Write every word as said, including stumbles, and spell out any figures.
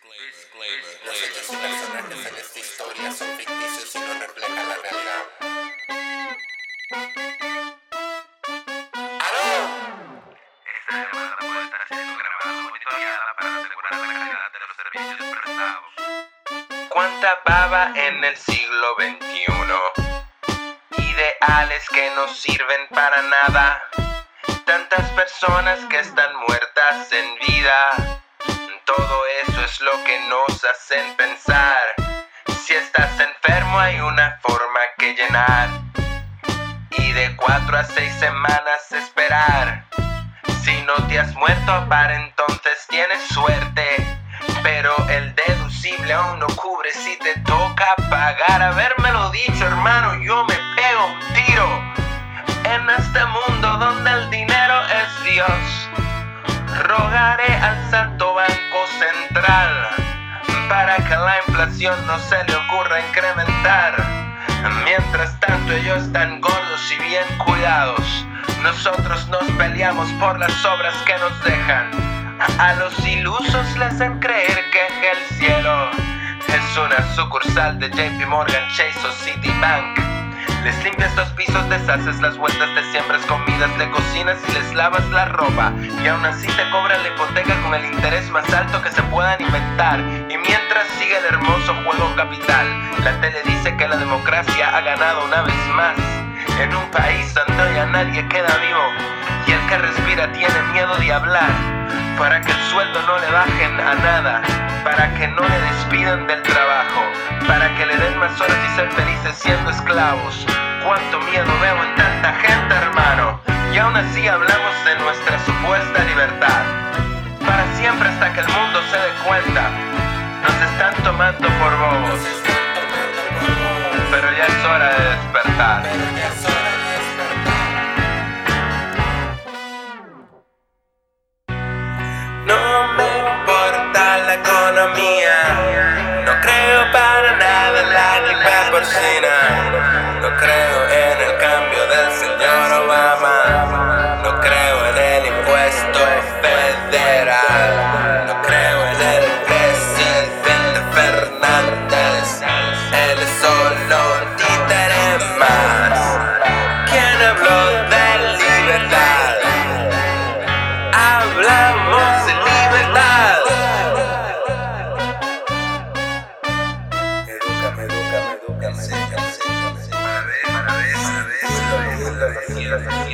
Los hechos y personajes en esta historia son ficticios y no reflejan la realidad. ¡Aló! Esta llamada puede estar siendo grabada o monitoreada para asegurar la calidad de los servicios prestados. ¿Cuánta baba en el siglo veintiuno? Ideales que no sirven para nada. Tantas personas que están muertas en vida. Todo eso es lo que nos hacen pensar. Si estás enfermo hay una forma que llenar. Y de cuatro a seis semanas esperar. Si no te has muerto para entonces tienes suerte. Pero el deducible aún no cubre si te toca pagar. Habérmelo dicho, hermano, yo me pego un tiro. En este mundo donde el dinero es Dios, rogaré al Santo Banco Central para que la inflación no se le ocurra incrementar. Mientras tanto ellos están gordos y bien cuidados. Nosotros nos peleamos por las obras que nos dejan. A los ilusos les hacen creer que el cielo es una sucursal de J P Morgan, Chase o Citibank. Les limpias los pisos, deshaces las vueltas, te siembras comidas, le cocinas y les lavas la ropa. Y aún así te cobran la hipoteca con el interés más alto que se puedan inventar. Y mientras sigue el hermoso juego capital, la tele dice que la democracia ha ganado una vez más. En un país donde ya nadie queda vivo y el que respira tiene miedo de hablar. Para que el sueldo no le bajen a nada, para que no le despidan del trabajo, para que le den más horas y ser felices siendo esclavos. Cuánto miedo veo en tanta gente, hermano, y aún así hablamos de nuestra supuesta libertad. Para siempre hasta que el mundo se dé cuenta, nos están tomando por bobos. Pero ya es hora de despertar. No me importa la economía, no creo para nada en la gripe porcina, no creo en el cambio del señor Obama, no creo en el impuesto federal, no creo en el presidente Fernández, él es solo un títere más. ¿Quién habló de libertad? Hablamos de libertad. Edúcame, edúcame, edúcame. Para ver, para ver, para ver, para ver.